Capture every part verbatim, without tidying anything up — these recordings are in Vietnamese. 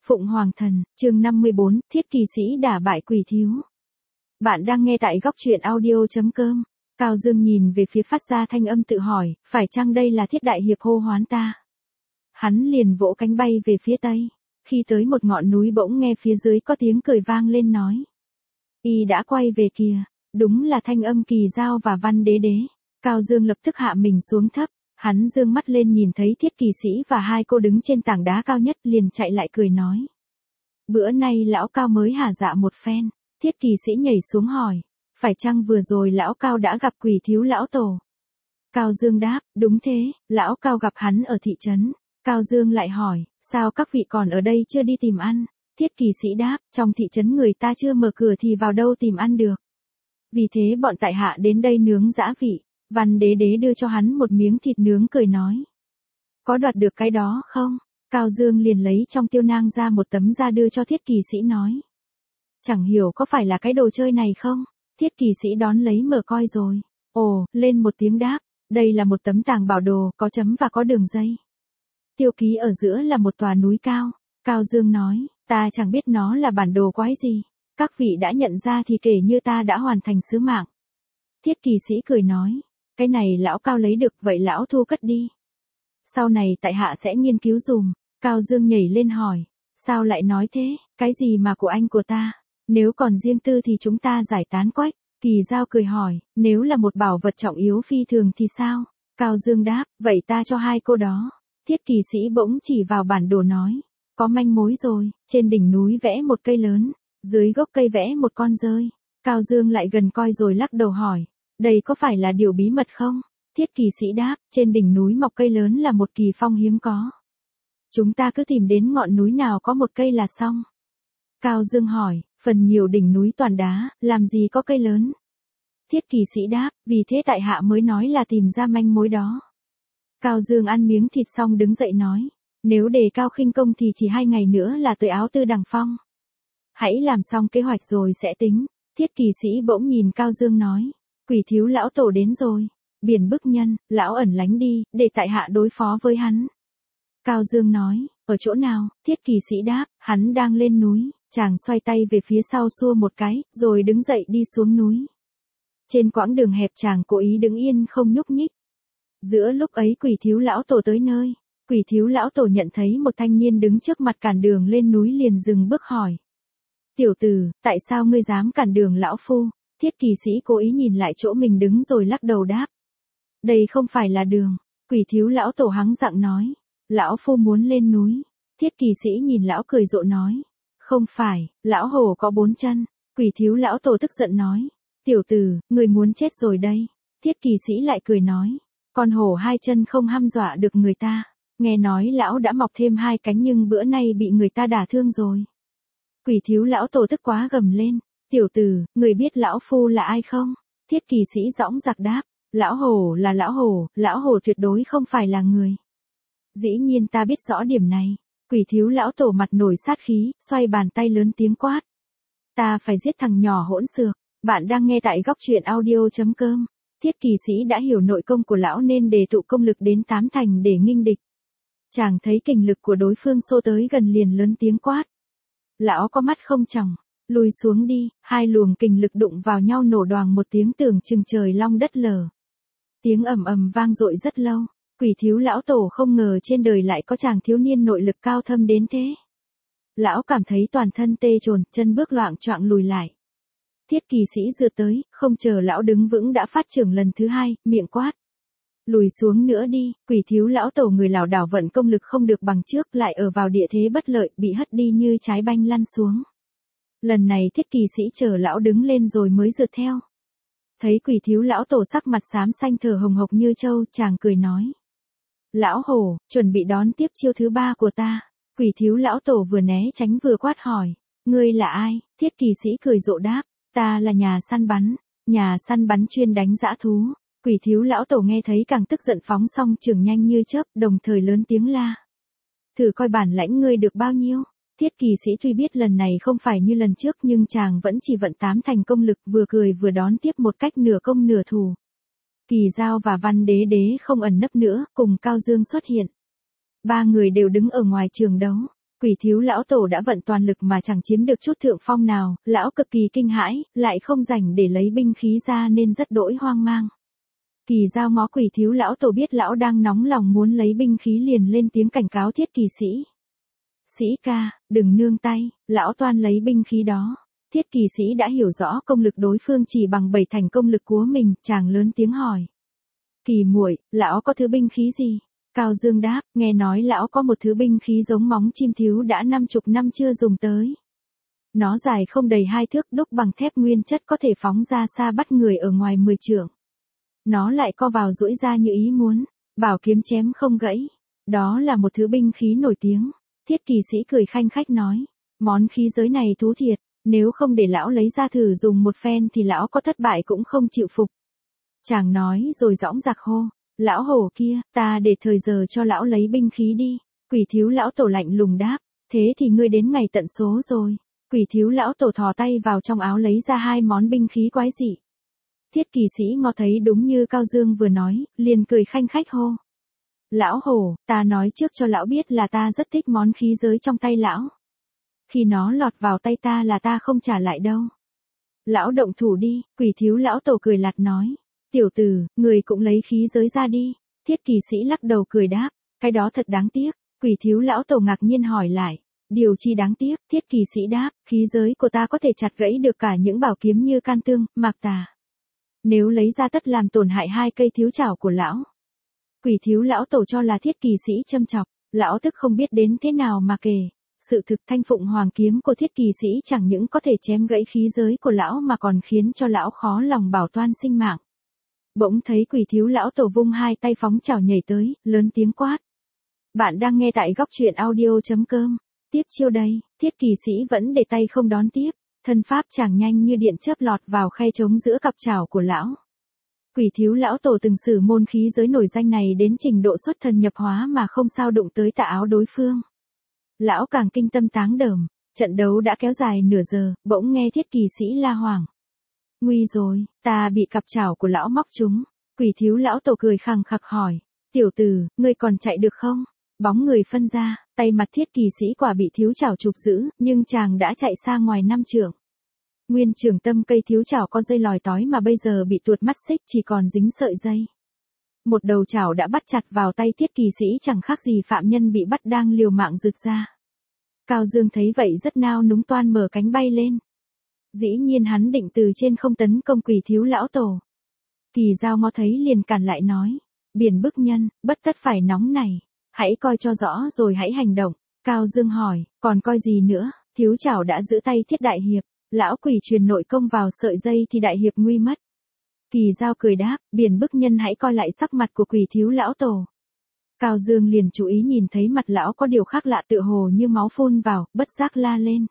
Phụng Hoàng Thần, chương năm mươi bốn, Thiết Kỳ Sĩ đả bại Quỷ Thiếu. Bạn đang nghe tại góc truyện audio.com. Cao Dương nhìn về phía phát ra thanh âm tự hỏi, phải chăng đây là Thiết Đại Hiệp hô hoán ta? Hắn liền vỗ cánh bay về phía tây. Khi tới một ngọn núi bỗng nghe phía dưới có tiếng cười vang lên nói. Y đã quay về kìa, đúng là thanh âm Kỳ Dao và Văn Đế Đế. Cao Dương lập tức hạ mình xuống thấp. Hắn dương mắt lên nhìn thấy Thiết Kỳ Sĩ và hai cô đứng trên tảng đá cao nhất liền chạy lại cười nói. Bữa nay lão Cao mới hả dạ một phen. Thiết Kỳ Sĩ nhảy xuống hỏi. Phải chăng vừa rồi lão Cao đã gặp Quỷ Thiếu lão tổ? Cao Dương đáp, đúng thế, lão Cao gặp hắn ở thị trấn. Cao Dương lại hỏi, sao các vị còn ở đây chưa đi tìm ăn? Thiết Kỳ Sĩ đáp, trong thị trấn người ta chưa mở cửa thì vào đâu tìm ăn được. Vì thế bọn tại hạ đến đây nướng dã vị. Văn Đế Đế đưa cho hắn một miếng thịt nướng cười nói. Có đoạt được cái đó không? Cao Dương liền lấy trong tiêu nang ra một tấm da đưa cho Thiết Kỳ Sĩ nói. Chẳng hiểu có phải là cái đồ chơi này không? Thiết Kỳ Sĩ đón lấy mở coi rồi. Ồ, lên một tiếng đáp. Đây là một tấm tàng bảo đồ, có chấm và có đường dây. Tiêu ký ở giữa là một tòa núi cao. Cao Dương nói, ta chẳng biết nó là bản đồ quái gì. Các vị đã nhận ra thì kể như ta đã hoàn thành sứ mạng. Thiết Kỳ Sĩ cười nói. Cái này lão Cao lấy được vậy lão thu cất đi. Sau này tại hạ sẽ nghiên cứu dùm. Cao Dương nhảy lên hỏi. Sao lại nói thế, cái gì mà của anh của ta? Nếu còn riêng tư thì chúng ta giải tán quách. Kỳ Dao cười hỏi, nếu là một bảo vật trọng yếu phi thường thì sao? Cao Dương đáp, vậy ta cho hai cô đó. Thiết Kỳ Sĩ bỗng chỉ vào bản đồ nói. Có manh mối rồi, trên đỉnh núi vẽ một cây lớn, dưới gốc cây vẽ một con dơi. Cao Dương lại gần coi rồi lắc đầu hỏi. Đây có phải là điều bí mật không? Thiết Kỳ Sĩ đáp, trên đỉnh núi mọc cây lớn là một kỳ phong hiếm có. Chúng ta cứ tìm đến ngọn núi nào có một cây là xong. Cao Dương hỏi, phần nhiều đỉnh núi toàn đá, làm gì có cây lớn? Thiết Kỳ Sĩ đáp, vì thế tại hạ mới nói là tìm ra manh mối đó. Cao Dương ăn miếng thịt xong đứng dậy nói, nếu đề cao khinh công thì chỉ hai ngày nữa là tới Áo Tư Đằng Phong. Hãy làm xong kế hoạch rồi sẽ tính. Thiết Kỳ Sĩ bỗng nhìn Cao Dương nói. Quỷ Thiếu lão tổ đến rồi. Biển bức nhân, lão ẩn lánh đi, để tại hạ đối phó với hắn. Cao Dương nói, ở chỗ nào? Thiết Kỳ Sĩ đáp, hắn đang lên núi. Chàng xoay tay về phía sau xua một cái, rồi đứng dậy đi xuống núi. Trên quãng đường hẹp chàng cố ý đứng yên không nhúc nhích. Giữa lúc ấy Quỷ Thiếu lão tổ tới nơi. Quỷ Thiếu lão tổ nhận thấy một thanh niên đứng trước mặt cản đường lên núi liền dừng bước hỏi. Tiểu tử, tại sao ngươi dám cản đường lão phu? Thiết Kỳ Sĩ cố ý nhìn lại chỗ mình đứng rồi lắc đầu đáp. Đây không phải là đường. Quỷ Thiếu lão tổ hắng giọng nói. Lão phu muốn lên núi. Thiết Kỳ Sĩ nhìn lão cười rộ nói. Không phải, lão hổ có bốn chân. Quỷ Thiếu lão tổ tức giận nói. Tiểu tử, người muốn chết rồi đây. Thiết Kỳ Sĩ lại cười nói. Con hổ hai chân không hăm dọa được người ta. Nghe nói lão đã mọc thêm hai cánh nhưng bữa nay bị người ta đả thương rồi. Quỷ Thiếu lão tổ tức quá gầm lên. Tiểu tử, người biết lão phu là ai không? Thiết Kỳ Sĩ dõng dạc đáp. Lão hổ là lão hổ, lão hổ tuyệt đối không phải là người. Dĩ nhiên ta biết rõ điểm này. Quỷ Thiếu lão tổ mặt nổi sát khí, xoay bàn tay lớn tiếng quát. Ta phải giết thằng nhỏ hỗn xược. Bạn đang nghe tại góc truyện audio.com. Thiết Kỳ Sĩ đã hiểu nội công của lão nên đề tụ công lực đến tám thành để nghinh địch. Chàng thấy kình lực của đối phương xô tới gần liền lớn tiếng quát. Lão có mắt không tròng. Lùi xuống đi, hai luồng kình lực đụng vào nhau nổ đoàng một tiếng tưởng chừng trời long đất lở. Tiếng ầm ầm vang dội rất lâu. Quỷ Thiếu lão tổ không ngờ trên đời lại có chàng thiếu niên nội lực cao thâm đến thế. Lão cảm thấy toàn thân tê trồn, chân bước loạng choạng lùi lại. Thiết Kỳ Sĩ dựa tới, không chờ lão đứng vững đã phát trưởng lần thứ hai, miệng quát. Lùi xuống nữa đi. Quỷ Thiếu lão tổ người lảo đảo vận công lực không được bằng trước lại ở vào địa thế bất lợi, bị hất đi như trái banh lăn xuống. Lần này Thiết Kỳ Sĩ chờ lão đứng lên rồi mới rượt theo. Thấy Quỷ Thiếu lão tổ sắc mặt xám xanh thở hồng hộc như trâu, chàng cười nói. Lão hổ, chuẩn bị đón tiếp chiêu thứ ba của ta. Quỷ Thiếu lão tổ vừa né tránh vừa quát hỏi. Ngươi là ai? Thiết Kỳ Sĩ cười rộ đáp. Ta là nhà săn bắn. Nhà săn bắn chuyên đánh dã thú. Quỷ Thiếu lão tổ nghe thấy càng tức giận phóng song trường nhanh như chớp, đồng thời lớn tiếng la. Thử coi bản lãnh ngươi được bao nhiêu. Thiết Kỳ Sĩ tuy biết lần này không phải như lần trước nhưng chàng vẫn chỉ vận tám thành công lực vừa cười vừa đón tiếp một cách nửa công nửa thủ. Kỳ Dao và Văn Đế Đế không ẩn nấp nữa, cùng Cao Dương xuất hiện. Ba người đều đứng ở ngoài trường đấu. Quỷ thiếu lão tổ đã vận toàn lực mà chẳng chiếm được chút thượng phong nào, lão cực kỳ kinh hãi, lại không rảnh để lấy binh khí ra nên rất đỗi hoang mang. Kỳ Dao ngó quỷ thiếu lão tổ biết lão đang nóng lòng muốn lấy binh khí liền lên tiếng cảnh cáo Thiết Kỳ Sĩ. Sĩ ca, đừng nương tay, lão toan lấy binh khí đó. Thiết Kỳ Sĩ đã hiểu rõ công lực đối phương chỉ bằng bảy thành công lực của mình, chàng lớn tiếng hỏi. Kỳ muội, lão có thứ binh khí gì? Cao Dương đáp, nghe nói lão có một thứ binh khí giống móng chim thiếu đã năm chục năm chưa dùng tới. Nó dài không đầy hai thước, đúc bằng thép nguyên chất, có thể phóng ra xa bắt người ở ngoài mười trượng. Nó lại co vào duỗi ra như ý muốn, bảo kiếm chém không gãy. Đó là một thứ binh khí nổi tiếng. Thiết Kỳ Sĩ cười khanh khách nói, món khí giới này thú thiệt, nếu không để lão lấy ra thử dùng một phen thì lão có thất bại cũng không chịu phục. Chàng nói rồi dõng dạc hô, lão hổ kia, ta để thời giờ cho lão lấy binh khí đi. Quỷ thiếu lão tổ lạnh lùng đáp, thế thì ngươi đến ngày tận số rồi. Quỷ thiếu lão tổ thò tay vào trong áo lấy ra hai món binh khí quái dị. Thiết Kỳ Sĩ ngó thấy đúng như Cao Dương vừa nói, liền cười khanh khách hô. Lão hổ, ta nói trước cho lão biết là ta rất thích món khí giới trong tay lão. Khi nó lọt vào tay ta là ta không trả lại đâu. Lão động thủ đi, quỷ thiếu lão tổ cười lạt nói. Tiểu tử, người cũng lấy khí giới ra đi. Thiết Kỳ Sĩ lắc đầu cười đáp, cái đó thật đáng tiếc. Quỷ thiếu lão tổ ngạc nhiên hỏi lại, điều chi đáng tiếc? Thiết Kỳ Sĩ đáp, khí giới của ta có thể chặt gãy được cả những bảo kiếm như can tương, mạc tà. Nếu lấy ra tất làm tổn hại hai cây thiếu trảo của lão. Quỷ thiếu lão tổ cho là Thiết Kỳ Sĩ châm chọc, lão tức không biết đến thế nào mà kể. Sự thực thanh phụng hoàng kiếm của Thiết Kỳ Sĩ chẳng những có thể chém gãy khí giới của lão mà còn khiến cho lão khó lòng bảo toàn sinh mạng. Bỗng thấy quỷ thiếu lão tổ vung hai tay phóng chảo nhảy tới, lớn tiếng quát. Bạn đang nghe tại góc truyện audio.com. Tiếp chiêu đây, Thiết Kỳ Sĩ vẫn để tay không đón tiếp. Thân pháp chàng nhanh như điện chớp lọt vào khe trống giữa cặp chảo của lão. Quỷ thiếu lão tổ từng sử môn khí giới nổi danh này đến trình độ xuất thần nhập hóa mà không sao đụng tới tà áo đối phương. Lão càng kinh tâm táng đờm, trận đấu đã kéo dài nửa giờ, bỗng nghe Thiết Kỳ Sĩ la hoảng. Nguy rồi, ta bị cặp chảo của lão móc trúng. Quỷ thiếu lão tổ cười khằng khặc hỏi, tiểu tử, ngươi còn chạy được không? Bóng người phân ra, tay mặt Thiết Kỳ Sĩ quả bị thiếu chảo chụp giữ, nhưng chàng đã chạy xa ngoài năm trượng. Nguyên trường tâm cây thiếu chảo có dây lòi tói mà bây giờ bị tuột mắt xích chỉ còn dính sợi dây. Một đầu chảo đã bắt chặt vào tay Thiết Kỳ Sĩ chẳng khác gì phạm nhân bị bắt đang liều mạng rượt ra. Cao Dương thấy vậy rất nao núng toan mở cánh bay lên. Dĩ nhiên hắn định từ trên không tấn công quỷ thiếu lão tổ. Kỳ Dao ngó thấy liền cản lại nói, biển bức nhân, bất tất phải nóng này, hãy coi cho rõ rồi hãy hành động. Cao Dương hỏi, còn coi gì nữa? Thiếu chảo đã giữ tay Thiết đại hiệp, lão quỷ truyền nội công vào sợi dây thì đại hiệp nguy mất. Kỳ Dao cười đáp, biển bức nhân hãy coi lại sắc mặt của quỷ thiếu lão tổ. Cao Dương liền chú ý nhìn thấy mặt lão có điều khác lạ tựa hồ như máu phun vào, bất giác la lên.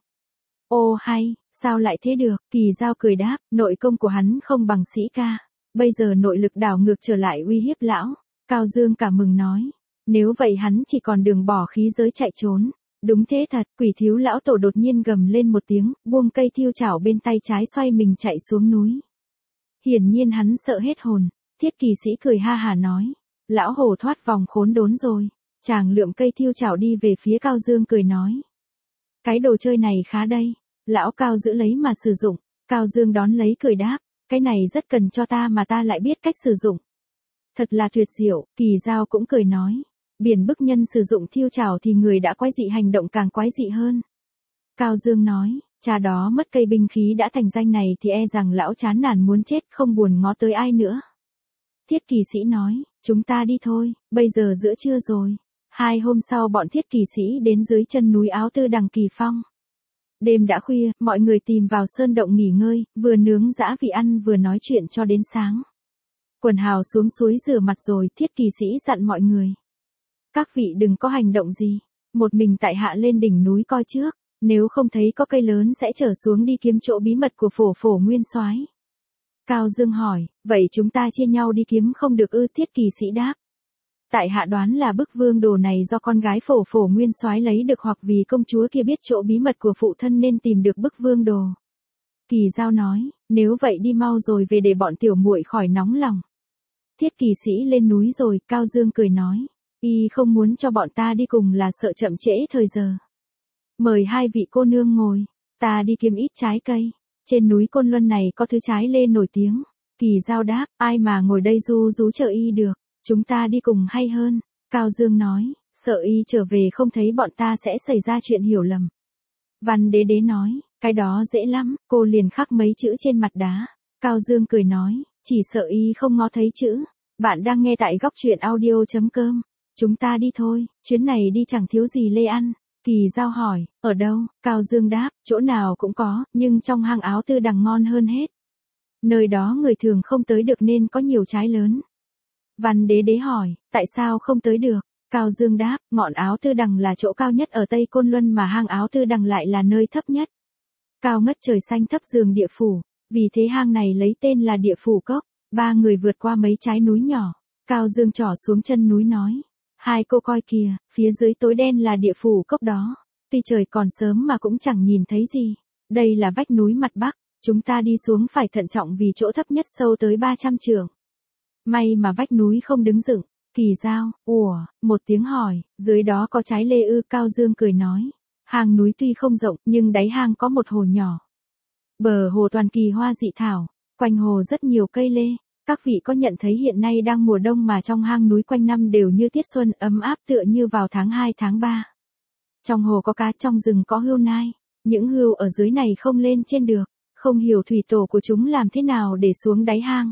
Ô hay, sao lại thế được? Kỳ Dao cười đáp, nội công của hắn không bằng Sĩ ca. Bây giờ nội lực đảo ngược trở lại uy hiếp lão. Cao Dương cả mừng nói, nếu vậy hắn chỉ còn đường bỏ khí giới chạy trốn. Đúng thế thật, quỷ thiếu lão tổ đột nhiên gầm lên một tiếng, buông cây thiêu chảo bên tay trái xoay mình chạy xuống núi. Hiển nhiên hắn sợ hết hồn. Thiết Kỳ Sĩ cười ha hà nói, lão hổ thoát vòng khốn đốn rồi. Chàng lượm cây thiêu chảo đi về phía Cao Dương cười nói, cái đồ chơi này khá đây. Lão Cao giữ lấy mà sử dụng. Cao Dương đón lấy cười đáp, cái này rất cần cho ta mà ta lại biết cách sử dụng. Thật là tuyệt diệu. Kỳ Dao cũng cười nói, biển bức nhân sử dụng thiêu chảo thì người đã quái dị hành động càng quái dị hơn. Cao Dương nói, cha đó mất cây binh khí đã thành danh này thì e rằng lão chán nản muốn chết không buồn ngó tới ai nữa. Thiết Kỳ Sĩ nói, chúng ta đi thôi, bây giờ giữa trưa rồi. Hai hôm sau bọn Thiết Kỳ Sĩ đến dưới chân núi Áo Tư Đằng Kỳ Phong. Đêm đã khuya, mọi người tìm vào sơn động nghỉ ngơi, vừa nướng dã vị ăn vừa nói chuyện cho đến sáng. Quần hào xuống suối rửa mặt rồi, Thiết Kỳ Sĩ dặn mọi người. Các vị đừng có hành động gì, một mình tại hạ lên đỉnh núi coi trước, nếu không thấy có cây lớn sẽ trở xuống đi kiếm chỗ bí mật của phổ phổ nguyên soái. Cao Dương hỏi, vậy chúng ta chia nhau đi kiếm không được ư? Thiết Kỳ Sĩ đáp. Tại hạ đoán là bức vương đồ này do con gái phổ phổ nguyên soái lấy được hoặc vì công chúa kia biết chỗ bí mật của phụ thân nên tìm được bức vương đồ. Kỳ Dao nói, nếu vậy đi mau rồi về để bọn tiểu muội khỏi nóng lòng. Thiết Kỳ Sĩ lên núi rồi, Cao Dương cười nói, y không muốn cho bọn ta đi cùng là sợ chậm trễ thời giờ. Mời hai vị cô nương ngồi, ta đi kiếm ít trái cây. Trên núi Côn Luân này có thứ trái lê nổi tiếng. Kỳ Dao đáp, ai mà ngồi đây ru rú chờ y được, chúng ta đi cùng hay hơn. Cao Dương nói, sợ y trở về không thấy bọn ta sẽ xảy ra chuyện hiểu lầm. Văn Đế Đế nói, cái đó dễ lắm, cô liền khắc mấy chữ trên mặt đá. Cao Dương cười nói, chỉ sợ y không ngó thấy chữ. Bạn đang nghe tại góc truyện audio.com. Chúng ta đi thôi, chuyến này đi chẳng thiếu gì lê ăn. Kỳ Dao hỏi, ở đâu? Cao Dương đáp, chỗ nào cũng có, nhưng trong hang Áo Tư Đằng ngon hơn hết. Nơi đó người thường không tới được nên có nhiều trái lớn. Văn Đế Đế hỏi, tại sao không tới được? Cao Dương đáp, ngọn Áo Tư Đằng là chỗ cao nhất ở Tây Côn Luân mà hang Áo Tư Đằng lại là nơi thấp nhất. Cao ngất trời xanh thấp giường địa phủ, vì thế hang này lấy tên là Địa Phủ Cốc. Ba người vượt qua mấy trái núi nhỏ. Cao Dương trỏ xuống chân núi nói, hai cô coi kìa, phía dưới tối đen là Địa Phủ Cốc đó. Tuy trời còn sớm mà cũng chẳng nhìn thấy gì. Đây là vách núi mặt bắc, chúng ta đi xuống phải thận trọng vì chỗ thấp nhất sâu tới ba trăm trượng. May mà vách núi không đứng dựng. Kỳ Dao, ủa, một tiếng hỏi, dưới đó có trái lê ư? Cao Dương cười nói, hang núi tuy không rộng nhưng đáy hang có một hồ nhỏ. Bờ hồ toàn kỳ hoa dị thảo, quanh hồ rất nhiều cây lê. Các vị có nhận thấy hiện nay đang mùa đông mà trong hang núi quanh năm đều như tiết xuân ấm áp tựa như vào tháng hai tháng ba. Trong hồ có cá, trong rừng có hươu nai. Những hươu ở dưới này không lên trên được, không hiểu thủy tổ của chúng làm thế nào để xuống đáy hang.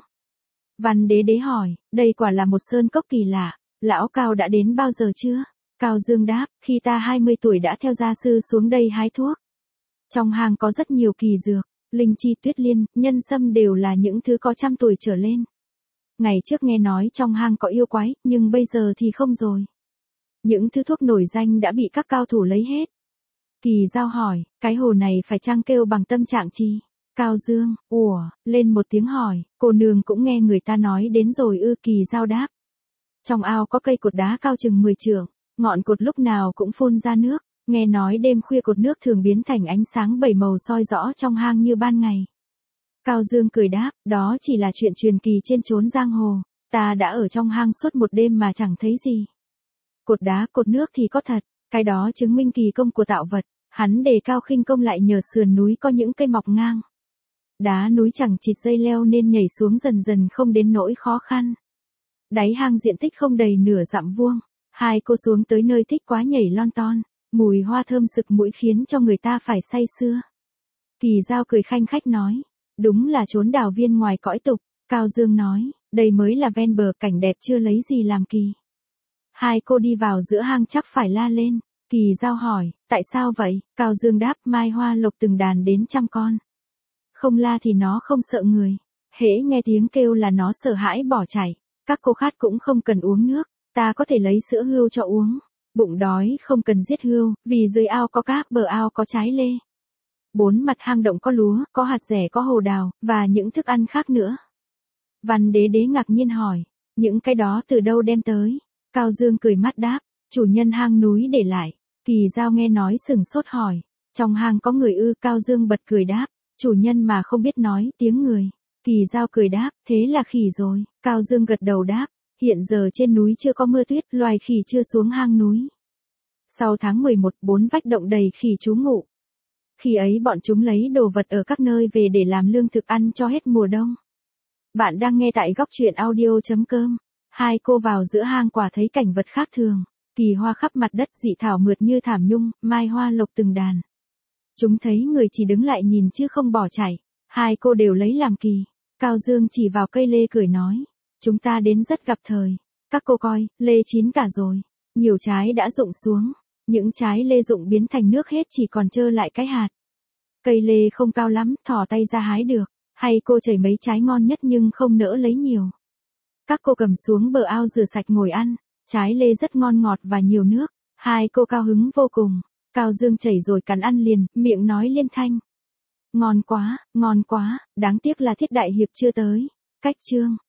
Văn Đế Đế hỏi, đây quả là một sơn cốc kỳ lạ, lão Cao đã đến bao giờ chưa? Cao Dương đáp, khi ta hai mươi tuổi đã theo gia sư xuống đây hái thuốc. Trong hang có rất nhiều kỳ dược, linh chi tuyết liên, nhân sâm đều là những thứ có trăm tuổi trở lên. Ngày trước nghe nói trong hang có yêu quái, nhưng bây giờ thì không rồi. Những thứ thuốc nổi danh đã bị các cao thủ lấy hết. Kỳ Dao hỏi, cái hồ này phải chăng kêu bằng tâm trạng chi? Cao Dương, ủa, lên một tiếng hỏi, cô nương cũng nghe người ta nói đến rồi ư? Kỳ Dao đáp. Trong ao có cây cột đá cao chừng mười trượng, ngọn cột lúc nào cũng phun ra nước, nghe nói đêm khuya cột nước thường biến thành ánh sáng bảy màu soi rõ trong hang như ban ngày. Cao Dương cười đáp, đó chỉ là chuyện truyền kỳ trên chốn giang hồ, ta đã ở trong hang suốt một đêm mà chẳng thấy gì. Cột đá cột nước thì có thật, cái đó chứng minh kỳ công của tạo vật, hắn đề cao khinh công lại nhờ sườn núi có những cây mọc ngang. Đá núi chẳng chịt dây leo nên nhảy xuống dần dần không đến nỗi khó khăn. Đáy hang diện tích không đầy nửa dặm vuông, hai cô xuống tới nơi thích quá nhảy lon ton, mùi hoa thơm sực mũi khiến cho người ta phải say sưa. Kỳ Dao cười khanh khách nói, đúng là chốn đào viên ngoài cõi tục. Cao Dương nói, đây mới là ven bờ, cảnh đẹp chưa lấy gì làm kỳ. Hai cô đi vào giữa hang chắc phải la lên. Kỳ Dao hỏi, tại sao vậy? Cao Dương đáp, mai hoa lộc từng đàn đến trăm con. Không la thì nó không sợ người, hễ nghe tiếng kêu là nó sợ hãi bỏ chạy. Các cô khát cũng không cần uống nước, ta có thể lấy sữa hươu cho uống. Bụng đói không cần giết hươu, vì dưới ao có cá, bờ ao có trái lê. Bốn mặt hang động có lúa, có hạt dẻ, có hồ đào, và những thức ăn khác nữa. Văn Đế Đế ngạc nhiên hỏi, những cái đó từ đâu đem tới? Cao Dương cười mắt đáp, chủ nhân hang núi để lại. Kỳ Dao nghe nói sừng sốt hỏi, trong hang có người ư? Cao Dương bật cười đáp, chủ nhân mà không biết nói tiếng người. Kỳ Dao cười đáp, thế là khỉ rồi. Cao Dương gật đầu đáp, hiện giờ trên núi chưa có mưa tuyết, loài khỉ chưa xuống hang núi. Sau tháng mười một, bốn vách động đầy khỉ trú ngụ. Khi ấy bọn chúng lấy đồ vật ở các nơi về để làm lương thực ăn cho hết mùa đông. Bạn đang nghe tại góc truyện audio.com. Hai cô vào giữa hang quả thấy cảnh vật khác thường. Kỳ hoa khắp mặt đất, dị thảo mượt như thảm nhung, mai hoa lộc từng đàn. Chúng thấy người chỉ đứng lại nhìn chứ không bỏ chạy. Hai cô đều lấy làm kỳ. Cao Dương chỉ vào cây lê cười nói, chúng ta đến rất gặp thời. Các cô coi, lê chín cả rồi. Nhiều trái đã rụng xuống. Những trái lê rụng biến thành nước hết, chỉ còn trơ lại cái hạt. Cây lê không cao lắm, thò tay ra hái được. Hay cô chảy mấy trái ngon nhất nhưng không nỡ lấy nhiều. Các cô cầm xuống bờ ao rửa sạch ngồi ăn. Trái lê rất ngon ngọt và nhiều nước. Hai cô cao hứng vô cùng. Cao Dương chảy rồi cắn ăn liền, miệng nói liên thanh. Ngon quá, ngon quá, đáng tiếc là Thiết Đại Hiệp chưa tới. Cách chương.